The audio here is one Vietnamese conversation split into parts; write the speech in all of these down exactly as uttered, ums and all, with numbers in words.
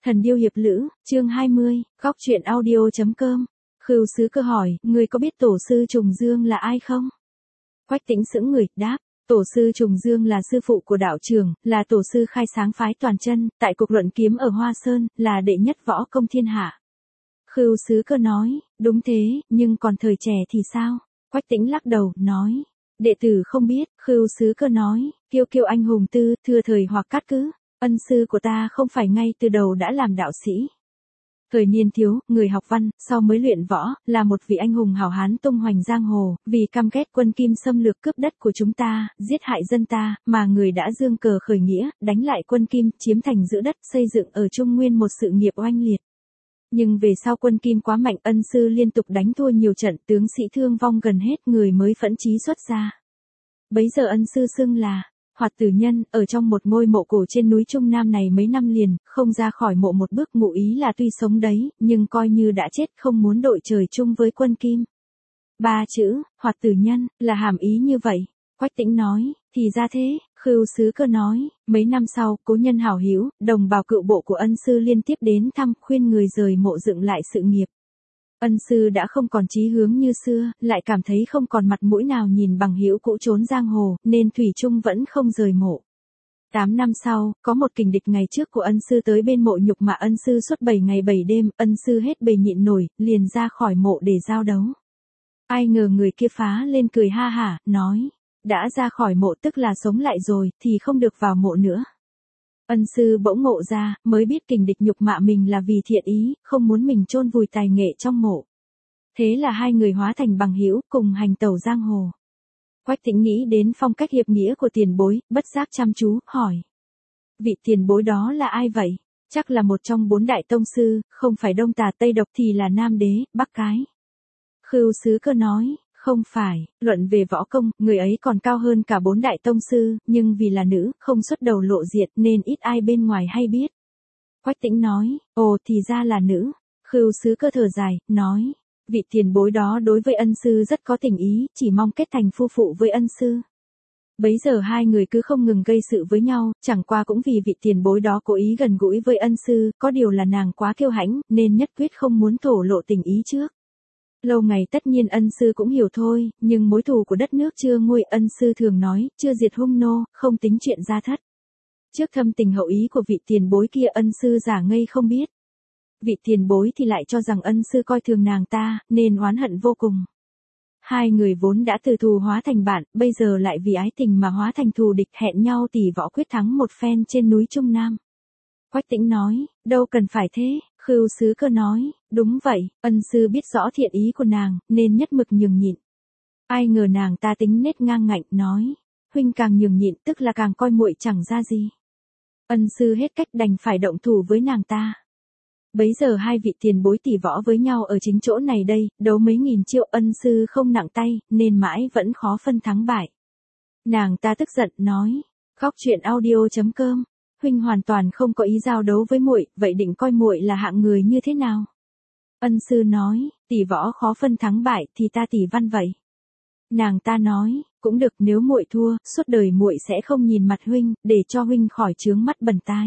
Thần điêu hiệp lữ, chương hai mươi, góc truyện audio.com. Khưu Sứ Cơ hỏi, người có biết tổ sư Trùng Dương là ai không? Quách Tĩnh sững người, đáp, tổ sư Trùng Dương là sư phụ của đạo trưởng, là tổ sư khai sáng phái toàn chân, tại cuộc luận kiếm ở Hoa Sơn, là đệ nhất võ công thiên hạ. Khưu Sứ Cơ nói, đúng thế, nhưng còn thời trẻ thì sao? Quách Tĩnh lắc đầu, nói, đệ tử không biết. Khưu Sứ Cơ nói, kiêu kiêu anh hùng tư, thừa thời hoặc cát cứ. Ân sư của ta không phải ngay từ đầu đã làm đạo sĩ. Thời niên thiếu, người học văn, sau mới luyện võ, là một vị anh hùng hảo hán tung hoành giang hồ, vì căm ghét quân Kim xâm lược cướp đất của chúng ta, giết hại dân ta, mà người đã dương cờ khởi nghĩa, đánh lại quân Kim, chiếm thành giữ đất, xây dựng ở Trung Nguyên một sự nghiệp oanh liệt. Nhưng về sau quân Kim quá mạnh, ân sư liên tục đánh thua nhiều trận, tướng sĩ thương vong gần hết, người mới phẫn chí xuất ra. Bấy giờ ân sư xưng là Hoạt Tử Nhân, ở trong một ngôi mộ cổ trên núi Trung Nam này mấy năm liền, không ra khỏi mộ một bước, ngụ ý là tuy sống đấy, nhưng coi như đã chết, không muốn đội trời chung với quân Kim. Ba chữ, Hoạt Tử Nhân, là hàm ý như vậy. Quách Tĩnh nói, thì ra thế. Khưu Sứ Cơ nói, mấy năm sau, cố nhân hảo hữu, đồng bào cựu bộ của ân sư liên tiếp đến thăm, khuyên người rời mộ dựng lại sự nghiệp. Ân sư đã không còn chí hướng như xưa, lại cảm thấy không còn mặt mũi nào nhìn bằng hữu cũ trốn giang hồ, nên thủy chung vẫn không rời mộ. Tám năm sau, có một kình địch ngày trước của ân sư tới bên mộ nhục mạ ân sư suốt bảy ngày bảy đêm, ân sư hết bề nhịn nổi, liền ra khỏi mộ để giao đấu. Ai ngờ người kia phá lên cười ha hả, nói, đã ra khỏi mộ tức là sống lại rồi, thì không được vào mộ nữa. Ân sư bỗng ngộ ra, mới biết kình địch nhục mạ mình là vì thiện ý, không muốn mình chôn vùi tài nghệ trong mộ. Thế là hai người hóa thành bằng hữu, cùng hành tẩu giang hồ. Quách Tĩnh nghĩ đến phong cách hiệp nghĩa của tiền bối, bất giác chăm chú, hỏi. Vị tiền bối đó là ai vậy? Chắc là một trong bốn đại tông sư, không phải Đông Tà Tây Độc thì là Nam Đế, Bắc Cái. Khưu Sứ Cơ nói, không phải, luận về võ công, người ấy còn cao hơn cả bốn đại tông sư, nhưng vì là nữ, không xuất đầu lộ diện nên ít ai bên ngoài hay biết. Quách Tĩnh nói, ồ thì ra là nữ. Khưu Sứ Cơ thở dài, nói, vị tiền bối đó đối với ân sư rất có tình ý, chỉ mong kết thành phu phụ với ân sư. Bấy giờ hai người cứ không ngừng gây sự với nhau, chẳng qua cũng vì vị tiền bối đó cố ý gần gũi với ân sư, có điều là nàng quá kiêu hãnh, nên nhất quyết không muốn thổ lộ tình ý trước. Lâu ngày tất nhiên ân sư cũng hiểu thôi, nhưng mối thù của đất nước chưa nguôi, ân sư thường nói, chưa diệt hung nô, không tính chuyện gia thất. Trước thâm tình hậu ý của vị tiền bối kia ân sư giả ngây không biết. Vị tiền bối thì lại cho rằng ân sư coi thường nàng ta, nên oán hận vô cùng. Hai người vốn đã từ thù hóa thành bạn, bây giờ lại vì ái tình mà hóa thành thù địch, hẹn nhau tỉ võ quyết thắng một phen trên núi Trung Nam. Quách Tĩnh nói, đâu cần phải thế. Khưu Sứ Cơ nói, đúng vậy, ân sư biết rõ thiện ý của nàng, nên nhất mực nhường nhịn. Ai ngờ nàng ta tính nết ngang ngạnh, nói, huynh càng nhường nhịn tức là càng coi muội chẳng ra gì. Ân sư hết cách đành phải động thủ với nàng ta. Bấy giờ hai vị tiền bối tỉ võ với nhau ở chính chỗ này đây, đấu mấy nghìn chiêu, ân sư không nặng tay, nên mãi vẫn khó phân thắng bại. Nàng ta tức giận, nói, góc truyện audio.com. Huynh hoàn toàn không có ý giao đấu với muội, vậy định coi muội là hạng người như thế nào? Ân sư nói, tỷ võ khó phân thắng bại thì ta tỷ văn vậy. Nàng ta nói, cũng được, nếu muội thua, suốt đời muội sẽ không nhìn mặt huynh, để cho huynh khỏi chướng mắt bẩn tai.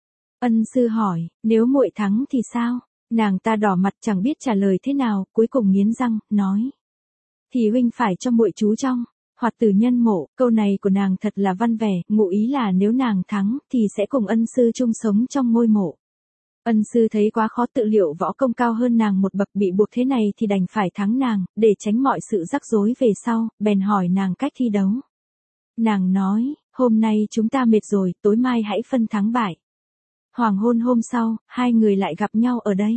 Ân sư hỏi, nếu muội thắng thì sao? Nàng ta đỏ mặt chẳng biết trả lời thế nào, cuối cùng nghiến răng, nói, thì huynh phải cho muội trú trong Hoạt Tử Nhân mộ. Câu này của nàng thật là văn vẻ, ngụ ý là nếu nàng thắng, thì sẽ cùng ân sư chung sống trong ngôi mộ. Ân sư thấy quá khó tự liệu, võ công cao hơn nàng một bậc, bị buộc thế này thì đành phải thắng nàng, để tránh mọi sự rắc rối về sau, bèn hỏi nàng cách thi đấu. Nàng nói, hôm nay chúng ta mệt rồi, tối mai hãy phân thắng bại. Hoàng hôn hôm sau, hai người lại gặp nhau ở đây.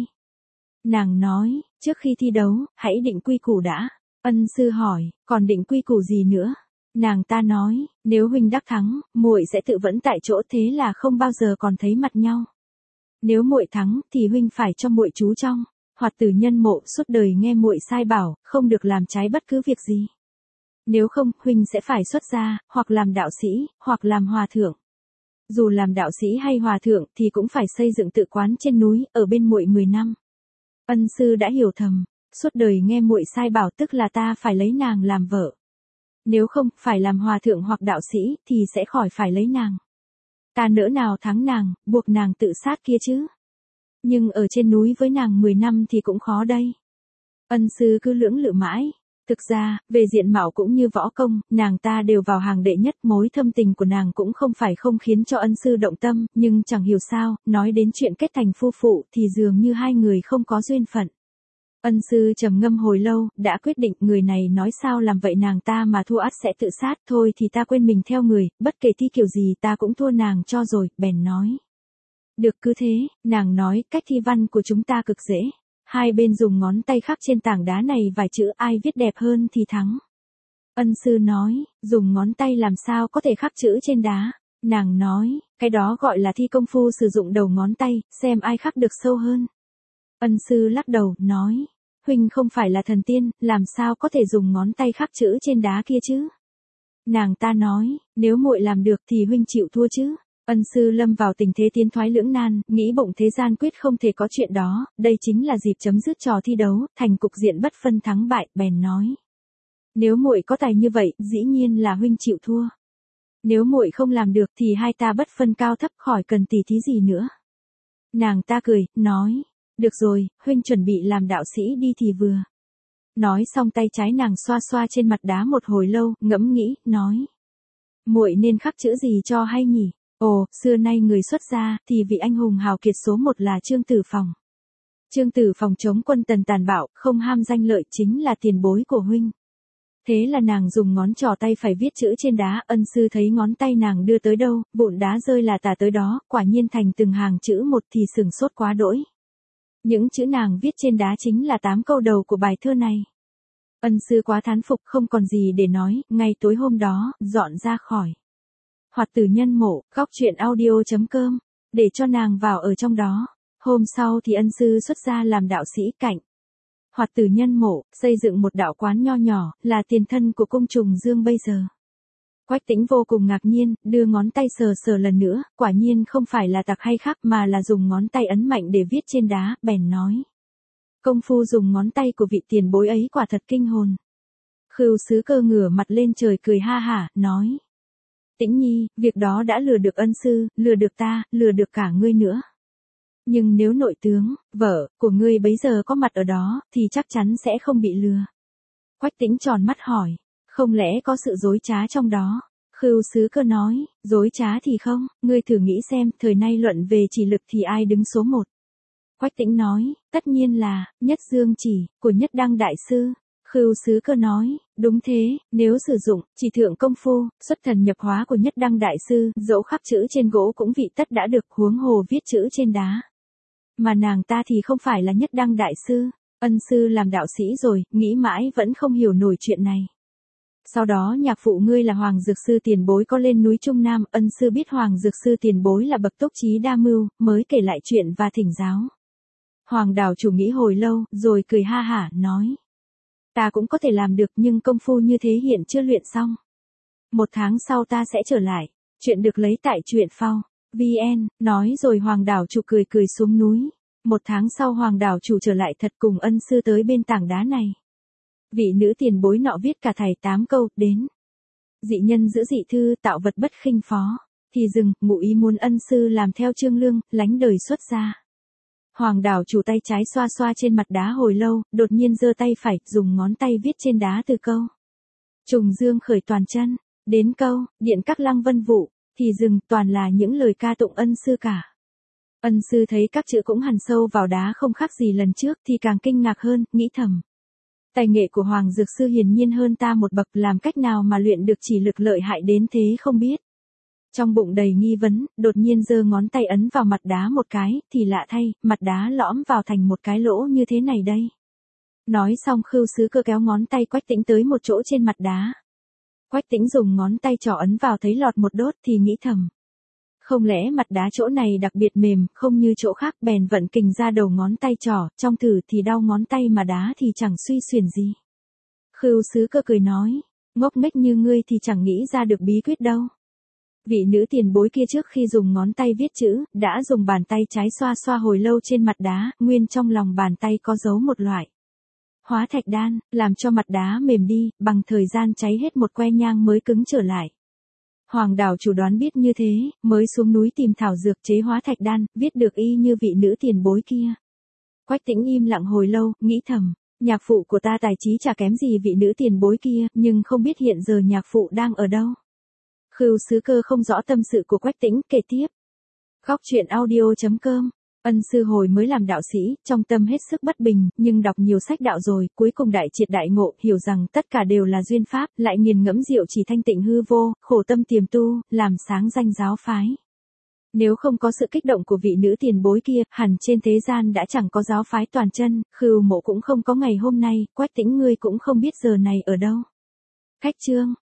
Nàng nói, trước khi thi đấu, hãy định quy củ đã. Ân sư hỏi, còn định quy củ gì nữa? Nàng ta nói, nếu huynh đắc thắng, muội sẽ tự vẫn tại chỗ, thế là không bao giờ còn thấy mặt nhau. Nếu muội thắng, thì huynh phải cho muội trú trong Hoạt Tử Nhân mộ, suốt đời nghe muội sai bảo, không được làm trái bất cứ việc gì. Nếu không, huynh sẽ phải xuất gia, hoặc làm đạo sĩ, hoặc làm hòa thượng. Dù làm đạo sĩ hay hòa thượng, thì cũng phải xây dựng tự quán trên núi, ở bên muội mười năm. Ân sư đã hiểu thầm. Suốt đời nghe muội sai bảo tức là ta phải lấy nàng làm vợ. Nếu không, phải làm hòa thượng hoặc đạo sĩ, thì sẽ khỏi phải lấy nàng. Ta nỡ nào thắng nàng, buộc nàng tự sát kia chứ. Nhưng ở trên núi với nàng mười năm thì cũng khó đây. Ân sư cứ lưỡng lự mãi. Thực ra, về diện mạo cũng như võ công, nàng ta đều vào hàng đệ nhất, mối thâm tình của nàng cũng không phải không khiến cho ân sư động tâm, nhưng chẳng hiểu sao, nói đến chuyện kết thành phu phụ thì dường như hai người không có duyên phận. Ân sư trầm ngâm hồi lâu, đã quyết định người này nói sao làm vậy nàng ta mà thua ắt sẽ tự sát, thôi thì ta quên mình theo người, bất kể thi kiểu gì ta cũng thua nàng cho rồi, bèn nói. Được cứ thế, nàng nói, cách thi văn của chúng ta cực dễ. Hai bên dùng ngón tay khắc trên tảng đá này vài chữ ai viết đẹp hơn thì thắng. Ân sư nói, dùng ngón tay làm sao có thể khắc chữ trên đá. Nàng nói, cái đó gọi là thi công phu sử dụng đầu ngón tay, xem ai khắc được sâu hơn. Ân sư lắc đầu, nói, huynh không phải là thần tiên, làm sao có thể dùng ngón tay khắc chữ trên đá kia chứ. Nàng ta nói, nếu muội làm được thì huynh chịu thua chứ. Ân sư lâm vào tình thế tiến thoái lưỡng nan, nghĩ bụng thế gian quyết không thể có chuyện đó, đây chính là dịp chấm dứt trò thi đấu, thành cục diện bất phân thắng bại, bèn nói. Nếu muội có tài như vậy, dĩ nhiên là huynh chịu thua. Nếu muội không làm được thì hai ta bất phân cao thấp, khỏi cần tỉ thí gì nữa. Nàng ta cười, nói, được rồi, huynh chuẩn bị làm đạo sĩ đi thì vừa. Nói xong tay trái nàng xoa xoa trên mặt đá một hồi lâu, ngẫm nghĩ, nói. Muội nên khắc chữ gì cho hay nhỉ? Ồ, xưa nay người xuất gia, thì vị anh hùng hào kiệt số một là Trương Tử Phòng. Trương Tử Phòng chống quân Tần tàn bạo, không ham danh lợi, chính là tiền bối của huynh. Thế là nàng dùng ngón trỏ tay phải viết chữ trên đá, ân sư thấy ngón tay nàng đưa tới đâu, vụn đá rơi là tả tới đó, quả nhiên thành từng hàng chữ một thì sừng sốt quá đỗi. Những chữ nàng viết trên đá chính là tám câu đầu của bài thơ này. Ân sư quá thán phục, không còn gì để nói, ngay tối hôm đó, dọn ra khỏi Hoạt Tử Nhân Mộ, góc truyện audio chấm com, để cho nàng vào ở trong đó. Hôm sau thì ân sư xuất gia làm đạo sĩ cạnh Hoạt Tử Nhân Mộ, xây dựng một đạo quán nho nhỏ, là tiền thân của cung Trùng Dương bây giờ. Quách Tĩnh vô cùng ngạc nhiên, đưa ngón tay sờ sờ lần nữa, quả nhiên không phải là tặc hay khác mà là dùng ngón tay ấn mạnh để viết trên đá, bèn nói. Công phu dùng ngón tay của vị tiền bối ấy quả thật kinh hồn. Khưu Sứ Cơ ngửa mặt lên trời cười ha hả, nói. Tĩnh nhi, việc đó đã lừa được ân sư, lừa được ta, lừa được cả ngươi nữa. Nhưng nếu nội tướng, vợ, của ngươi bấy giờ có mặt ở đó, thì chắc chắn sẽ không bị lừa. Quách Tĩnh tròn mắt hỏi, không lẽ có sự dối trá trong đó? Khưu Sứ Cơ nói, dối trá thì không, ngươi thử nghĩ xem, thời nay luận về chỉ lực thì ai đứng số một? Quách Tĩnh nói, tất nhiên là, Nhất Dương Chỉ, của Nhất Đăng Đại Sư. Khưu Sứ Cơ nói, đúng thế, nếu sử dụng, chỉ thượng công phu, xuất thần nhập hóa của Nhất Đăng Đại Sư, dẫu khắc chữ trên gỗ cũng vị tất đã được, huống hồ viết chữ trên đá. Mà nàng ta thì không phải là Nhất Đăng Đại Sư, ân sư làm đạo sĩ rồi, nghĩ mãi vẫn không hiểu nổi chuyện này. Sau đó nhạc phụ ngươi là Hoàng Dược Sư tiền bối có lên núi Trung Nam, ân sư biết Hoàng Dược Sư tiền bối là bậc túc trí đa mưu, mới kể lại chuyện và thỉnh giáo. Hoàng đảo chủ nghĩ hồi lâu, rồi cười ha hả, nói. Ta cũng có thể làm được nhưng công phu như thế hiện chưa luyện xong. Một tháng sau ta sẽ trở lại. Chuyện được lấy tại truyện phao. vn, nói rồi Hoàng đảo chủ cười cười xuống núi. Một tháng sau Hoàng đảo chủ trở lại thật cùng ân sư tới bên tảng đá này. Vị nữ tiền bối nọ viết cả thảy tám câu, đến. Dị nhân giữ dị thư tạo vật bất khinh phó. Thì dừng, ngụ ý muốn ân sư làm theo Trương Lương, lánh đời xuất gia. Hoàng đảo chủ tay trái xoa xoa trên mặt đá hồi lâu, đột nhiên giơ tay phải, dùng ngón tay viết trên đá từ câu. Trùng Dương khởi toàn chân, đến câu, điện các lăng vân vụ, thì dừng, toàn là những lời ca tụng ân sư cả. Ân sư thấy các chữ cũng hằn sâu vào đá không khác gì lần trước thì càng kinh ngạc hơn, nghĩ thầm. Tài nghệ của Hoàng Dược Sư hiển nhiên hơn ta một bậc, làm cách nào mà luyện được chỉ lực lợi hại đến thế không biết. Trong bụng đầy nghi vấn, đột nhiên giơ ngón tay ấn vào mặt đá một cái, thì lạ thay, mặt đá lõm vào thành một cái lỗ như thế này đây. Nói xong Khưu Sứ Cơ kéo ngón tay Quách Tĩnh tới một chỗ trên mặt đá. Quách Tĩnh dùng ngón tay trỏ ấn vào thấy lọt một đốt thì nghĩ thầm. Không lẽ mặt đá chỗ này đặc biệt mềm, không như chỗ khác, bèn vận kình ra đầu ngón tay trỏ, trong thử thì đau ngón tay mà đá thì chẳng suy xuyển gì. Khưu Sứ Cơ cười nói, ngốc nghếch như ngươi thì chẳng nghĩ ra được bí quyết đâu. Vị nữ tiền bối kia trước khi dùng ngón tay viết chữ, đã dùng bàn tay trái xoa xoa hồi lâu trên mặt đá, nguyên trong lòng bàn tay có giấu một loại hóa thạch đan, làm cho mặt đá mềm đi, bằng thời gian cháy hết một que nhang mới cứng trở lại. Hoàng đảo chủ đoán biết như thế, mới xuống núi tìm thảo dược chế hóa thạch đan, viết được y như vị nữ tiền bối kia. Quách Tĩnh im lặng hồi lâu, nghĩ thầm, nhạc phụ của ta tài trí chả kém gì vị nữ tiền bối kia, nhưng không biết hiện giờ nhạc phụ đang ở đâu. Khưu Sứ Cơ không rõ tâm sự của Quách Tĩnh, kể tiếp. Góc truyện audio chấm com. Ân sư hồi mới làm đạo sĩ, trong tâm hết sức bất bình, nhưng đọc nhiều sách đạo rồi, cuối cùng đại triệt đại ngộ, hiểu rằng tất cả đều là duyên pháp, lại nghiền ngẫm diệu chỉ thanh tịnh hư vô, khổ tâm tiềm tu, làm sáng danh giáo phái. Nếu không có sự kích động của vị nữ tiền bối kia, hẳn trên thế gian đã chẳng có giáo phái toàn chân, Khưu Mộ cũng không có ngày hôm nay, Quách Tĩnh ngươi cũng không biết giờ này ở đâu. Khách chương.